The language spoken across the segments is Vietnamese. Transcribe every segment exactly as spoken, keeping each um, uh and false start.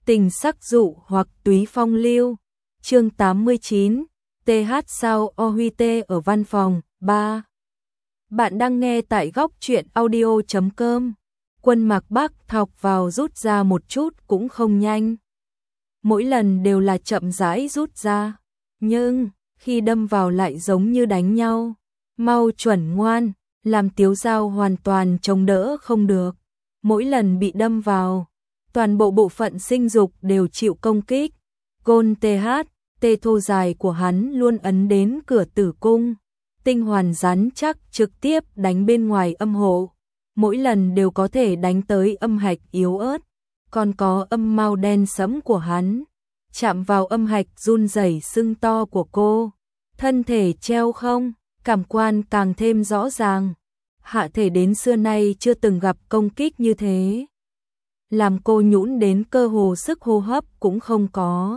Tình sắc dụ hoặc túy phong lưu. Chương tám mươi chín, tê hát sao o huy tê ở văn phòng. ba. Bạn đang nghe tại góc truyện audio chấm com. Quân Mạc Bắc thọc vào rút ra một chút cũng không nhanh. Mỗi lần đều là chậm rãi rút ra, nhưng khi đâm vào lại giống như đánh nhau. Mau chuẩn ngoan, làm Tiếu Dao hoàn toàn chống đỡ không được. Mỗi lần bị đâm vào, toàn bộ bộ phận sinh dục đều chịu công kích. Gôn tê hát, tê thô dài của hắn luôn ấn đến cửa tử cung. Tinh hoàn rắn chắc trực tiếp đánh bên ngoài âm hộ. Mỗi lần đều có thể đánh tới âm hạch yếu ớt. Còn có âm mao đen sẫm của hắn, chạm vào âm hạch run rẩy sưng to của cô. Thân thể treo không, cảm quan càng thêm rõ ràng. Hạ thể đến xưa nay chưa từng gặp công kích như thế, làm cô nhũn đến cơ hồ sức hô hấp cũng không có.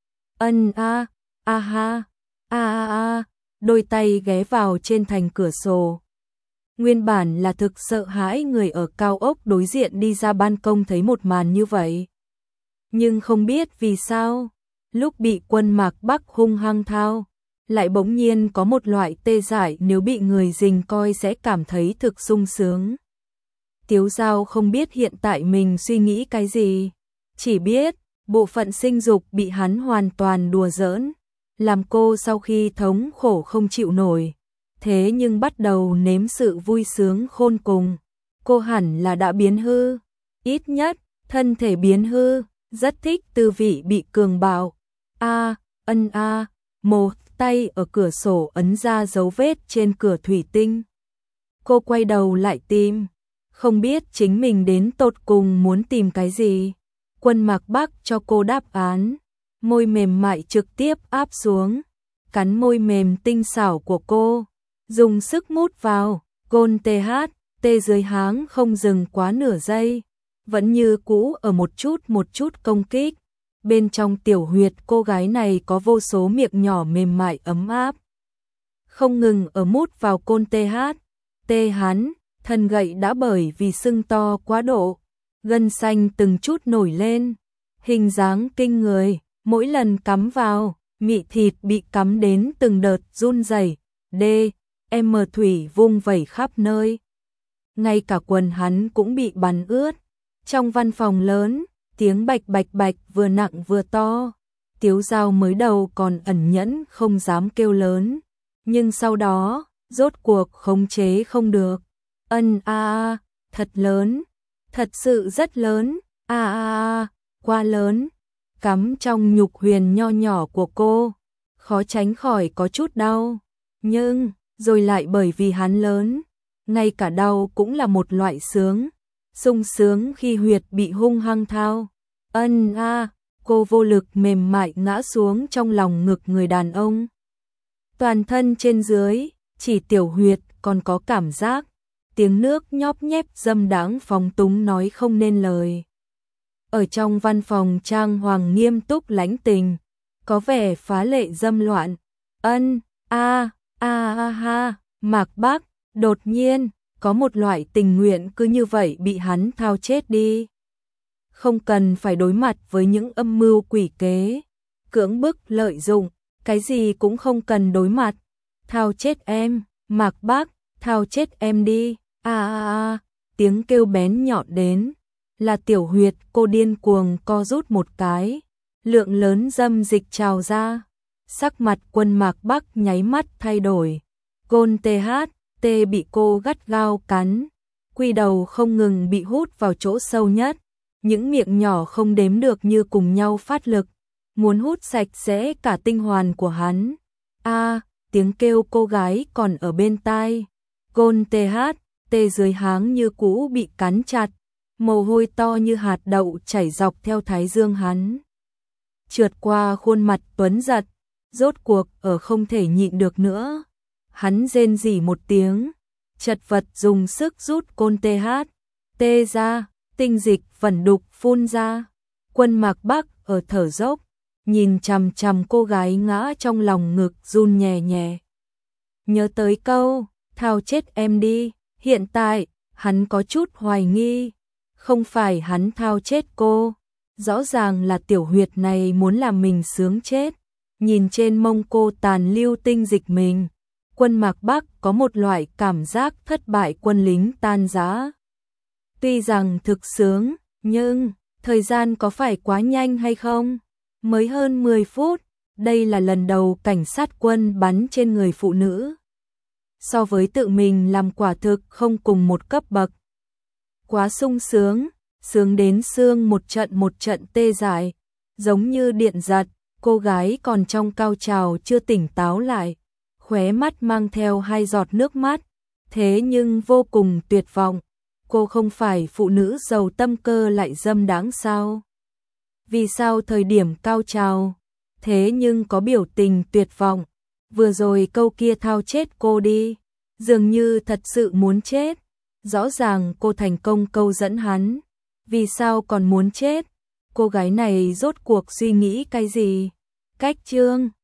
Ân a, a ha, a a a, đôi tay ghé vào trên thành cửa sổ. Nguyên bản là thực sợ hãi người ở cao ốc đối diện đi ra ban công thấy một màn như vậy. Nhưng không biết vì sao, lúc bị Quân Mạc Bắc hung hăng thao, lại bỗng nhiên có một loại tê dại, nếu bị người rình coi sẽ cảm thấy thực sung sướng. Tiếu Dao không biết hiện tại mình suy nghĩ cái gì, chỉ biết bộ phận sinh dục bị hắn hoàn toàn đùa giỡn, làm cô sau khi thống khổ không chịu nổi. Thế nhưng bắt đầu nếm sự vui sướng khôn cùng, cô hẳn là đã biến hư, ít nhất thân thể biến hư, rất thích tư vị bị cường bạo. A, ân a, một tay ở cửa sổ ấn ra dấu vết trên cửa thủy tinh. Cô quay đầu lại tìm, không biết chính mình đến tột cùng muốn tìm cái gì. Quân Mạc Bắc cho cô đáp án, môi mềm mại trực tiếp áp xuống, cắn môi mềm tinh xảo của cô, dùng sức mút vào. Gôn tê hát, tê dưới háng không dừng quá nửa giây, vẫn như cũ ở một chút một chút công kích. Bên trong tiểu huyệt cô gái này có vô số miệng nhỏ mềm mại ấm áp, không ngừng ở mút vào côn tê hát. Tê hắn, thân gậy đã bởi vì sưng to quá độ, gân xanh từng chút nổi lên, hình dáng kinh người. Mỗi lần cắm vào, mị thịt bị cắm đến từng đợt run rẩy. Đê, em thủy vung vẩy khắp nơi, ngay cả quần hắn cũng bị bắn ướt. Trong văn phòng lớn, tiếng bạch bạch bạch vừa nặng vừa to. Tiếu Dao mới đầu còn ẩn nhẫn không dám kêu lớn, nhưng sau đó rốt cuộc khống chế không được. Ân a a, thật lớn, thật sự rất lớn, a a a, quá lớn, cắm trong nhục huyền nho nhỏ của cô, khó tránh khỏi có chút đau, nhưng rồi lại bởi vì hắn lớn, ngay cả đau cũng là một loại sướng, sung sướng khi huyệt bị hung hăng thao. Ân a, cô vô lực mềm mại ngã xuống trong lòng ngực người đàn ông. Toàn thân trên dưới, chỉ tiểu huyệt còn có cảm giác, tiếng nước nhóp nhép dâm đãng phóng túng nói không nên lời. Ở trong văn phòng trang hoàng nghiêm túc lãnh tình, có vẻ phá lệ dâm loạn. Ân, a, a a ha, Mạc Bắc, đột nhiên, có một loại tình nguyện cứ như vậy bị hắn thao chết đi. Không cần phải đối mặt với những âm mưu quỷ kế, cưỡng bức lợi dụng, cái gì cũng không cần đối mặt. Thao chết em, Mạc Bắc, thao chết em đi, a a a, tiếng kêu bén nhọn đến, là tiểu huyệt cô điên cuồng co rút một cái, lượng lớn dâm dịch trào ra. Sắc mặt Quân Mạc Bắc nháy mắt thay đổi. Gôn tê hát, tê bị cô gắt gao cắn, quy đầu không ngừng bị hút vào chỗ sâu nhất. Những miệng nhỏ không đếm được như cùng nhau phát lực, muốn hút sạch sẽ cả tinh hoàn của hắn. A, tiếng kêu cô gái còn ở bên tai. Gôn tê hát, tê dưới háng như cũ bị cắn chặt, mồ hôi to như hạt đậu chảy dọc theo thái dương hắn, trượt qua khuôn mặt tuấn giật. Rốt cuộc ở không thể nhịn được nữa, hắn rên rỉ một tiếng, chật vật dùng sức rút côn tê hát, tê ra, tinh dịch vẩn đục phun ra. Quân Mạc Bắc ở thở dốc, nhìn chằm chằm cô gái ngã trong lòng ngực run nhẹ nhẹ. Nhớ tới câu, thao chết em đi, hiện tại, hắn có chút hoài nghi, không phải hắn thao chết cô, Rõ ràng là tiểu huyệt này muốn làm mình sướng chết. Nhìn trên mông cô tàn lưu tinh dịch mình, Quân Mạc Bắc có một loại cảm giác thất bại quân lính tan rã. Tuy rằng thực sướng, nhưng thời gian có phải quá nhanh hay không? Mới hơn mười phút, đây là lần đầu cảnh sát quân bắn trên người phụ nữ. So với tự mình làm quả thực không cùng một cấp bậc. Quá sung sướng, sướng đến xương một trận một trận tê dại, giống như điện giật, cô gái còn trong cao trào chưa tỉnh táo lại, khóe mắt mang theo hai giọt nước mắt, thế nhưng vô cùng tuyệt vọng. Cô không phải phụ nữ giàu tâm cơ lại dâm đáng sao? Vì sao thời điểm cao trào, thế nhưng có biểu tình tuyệt vọng? Vừa rồi câu kia thao chết cô đi, dường như thật sự muốn chết. Rõ ràng cô thành công câu dẫn hắn, vì sao còn muốn chết? Cô gái này rốt cuộc suy nghĩ cái gì? Cách chương